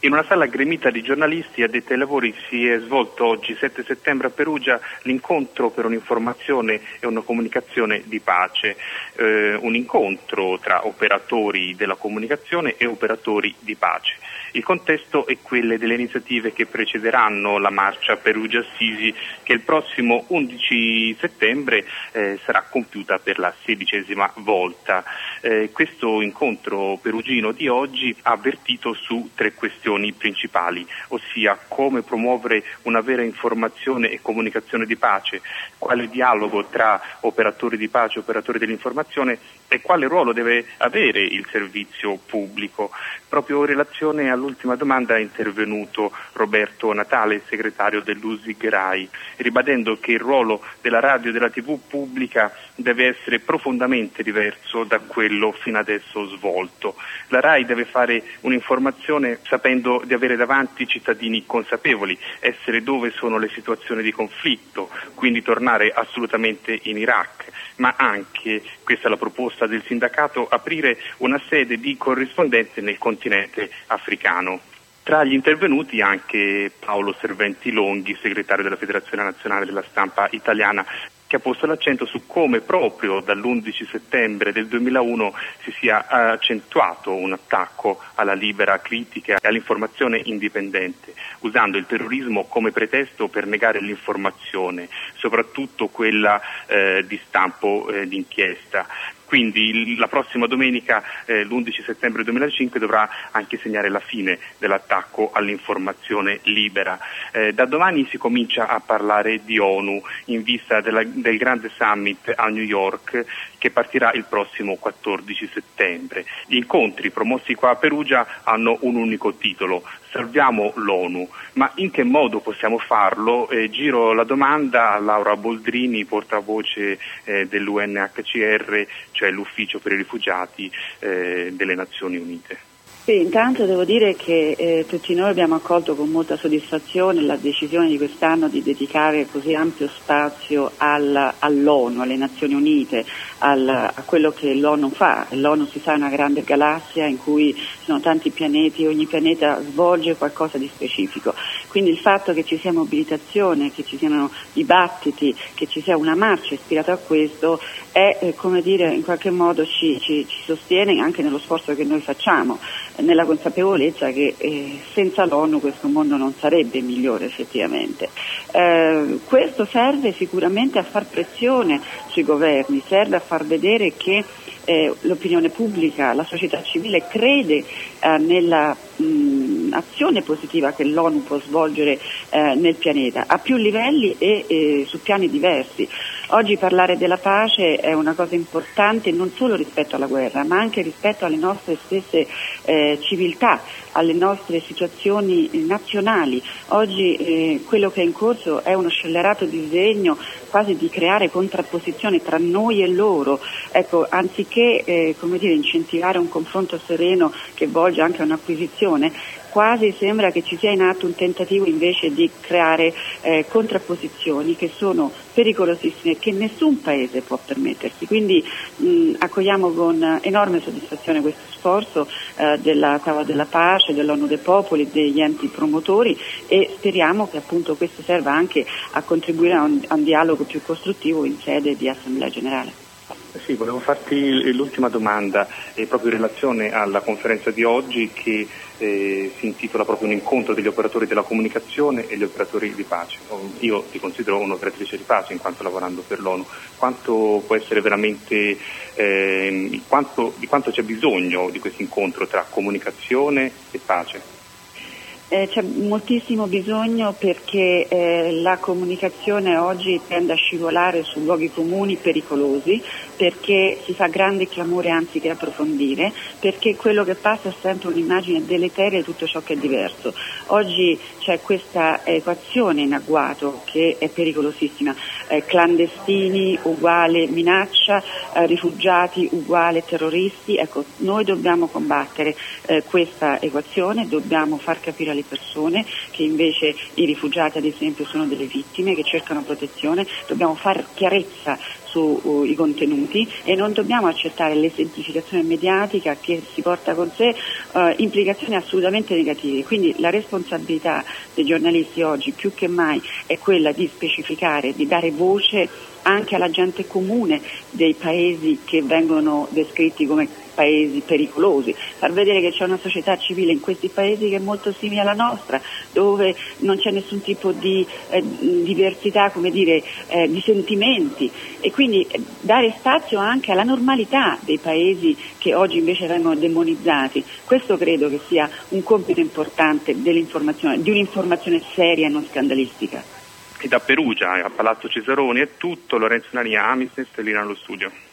In una sala gremita di giornalisti addetti ai lavori si è svolto oggi 7 settembre a Perugia l'incontro per un'informazione e una comunicazione di pace, un incontro tra operatori della comunicazione e operatori di pace. Il contesto è quello delle iniziative che precederanno la marcia Perugia-Assisi che il prossimo 11 settembre sarà compiuta per la 16ª volta. Questo incontro perugino di oggi ha avvertito su 3 questioni principali, ossia come promuovere una vera informazione e comunicazione di pace, quale dialogo tra operatori di pace e operatori dell'informazione e quale ruolo deve avere il servizio pubblico. Proprio in relazione all'ultima domanda è intervenuto Roberto Natale, segretario dell'USIG RAI, ribadendo che il ruolo della radio e della TV pubblica deve essere profondamente diverso da quello fino adesso svolto. La RAI deve fare un'informazione sapendo di avere davanti cittadini consapevoli, essere dove sono le situazioni di conflitto, quindi tornare assolutamente in Iraq, ma anche, questa è la proposta del sindacato, aprire una sede di corrispondente nel continente africano. Tra gli intervenuti anche Paolo Serventi Longhi, segretario della Federazione Nazionale della Stampa Italiana, che ha posto l'accento su come proprio dall'11 settembre del 2001 si sia accentuato un attacco alla libera critica e all'informazione indipendente, usando il terrorismo come pretesto per negare l'informazione, soprattutto quella di stampo d'inchiesta. Quindi la prossima domenica, l'11 settembre 2005, dovrà anche segnare la fine dell'attacco all'informazione libera. Da domani si comincia a parlare di ONU in vista del grande summit a New York che partirà il prossimo 14 settembre. Gli incontri promossi qua a Perugia hanno un unico titolo: salviamo l'ONU. Ma in che modo possiamo farlo? Giro la domanda a Laura Boldrini, portavoce dell'UNHCR, cioè l'Ufficio per i rifugiati delle Nazioni Unite. Sì, intanto devo dire che tutti noi abbiamo accolto con molta soddisfazione la decisione di quest'anno di dedicare così ampio spazio all'ONU, alle Nazioni Unite, a quello che l'ONU fa. L'ONU, si sa, è una grande galassia in cui ci sono tanti pianeti, ogni pianeta svolge qualcosa di specifico. Quindi il fatto che ci sia mobilitazione, che ci siano dibattiti, che ci sia una marcia ispirata a questo è, come dire, in qualche modo ci sostiene anche nello sforzo che noi facciamo, nella consapevolezza che senza l'ONU questo mondo non sarebbe migliore effettivamente. Questo serve sicuramente a far pressione sui governi, serve a far vedere che l'opinione pubblica, la società civile crede nella azione positiva che l'ONU può svolgere nel pianeta a più livelli e su piani diversi. Oggi parlare della pace è una cosa importante non solo rispetto alla guerra, ma anche rispetto alle nostre stesse civiltà, alle nostre situazioni nazionali. Oggi quello che è in corso è uno scellerato disegno quasi di creare contrapposizioni tra noi e loro. Ecco, anziché incentivare un confronto sereno che volge anche a un'acquisizione, quasi sembra che ci sia in atto un tentativo invece di creare contrapposizioni che sono pericolosissime e che nessun paese può permettersi. Quindi accogliamo con enorme soddisfazione questo sforzo della Tavola della Pace, dell'ONU dei Popoli, degli enti promotori, e speriamo che appunto questo serva anche a contribuire a un dialogo più costruttivo in sede di Assemblea Generale. Sì, volevo farti l'ultima domanda, proprio in relazione alla conferenza di oggi che si intitola proprio un incontro degli operatori della comunicazione e gli operatori di pace. Io ti considero un'operatrice di pace in quanto lavorando per l'ONU. Quanto può essere veramente, di quanto c'è bisogno di questo incontro tra comunicazione e pace? C'è moltissimo bisogno perché la comunicazione oggi tende a scivolare su luoghi comuni pericolosi, perché si fa grande clamore anzi che approfondire, perché quello che passa è sempre un'immagine deleteria di tutto ciò che è diverso. Oggi c'è questa equazione in agguato che è pericolosissima, clandestini uguale minaccia, rifugiati uguale terroristi. Ecco, noi dobbiamo combattere questa equazione, dobbiamo far capire alle persone che invece i rifugiati ad esempio sono delle vittime che cercano protezione, dobbiamo far chiarezza sui contenuti documenti e non dobbiamo accettare l'esemplificazione mediatica che si porta con sé implicazioni assolutamente negative. Quindi la responsabilità dei giornalisti oggi più che mai è quella di specificare, di dare voce anche alla gente comune dei paesi che vengono descritti come paesi pericolosi, far vedere che c'è una società civile in questi paesi che è molto simile alla nostra, dove non c'è nessun tipo di diversità, di sentimenti, e quindi dare spazio anche alla normalità dei paesi che oggi invece vengono demonizzati. Questo credo che sia un compito importante dell'informazione, di un'informazione seria e non scandalistica. E da Perugia a Palazzo Cesaroni è tutto. Lorenzo Nania, Amisnes, Stellina allo studio.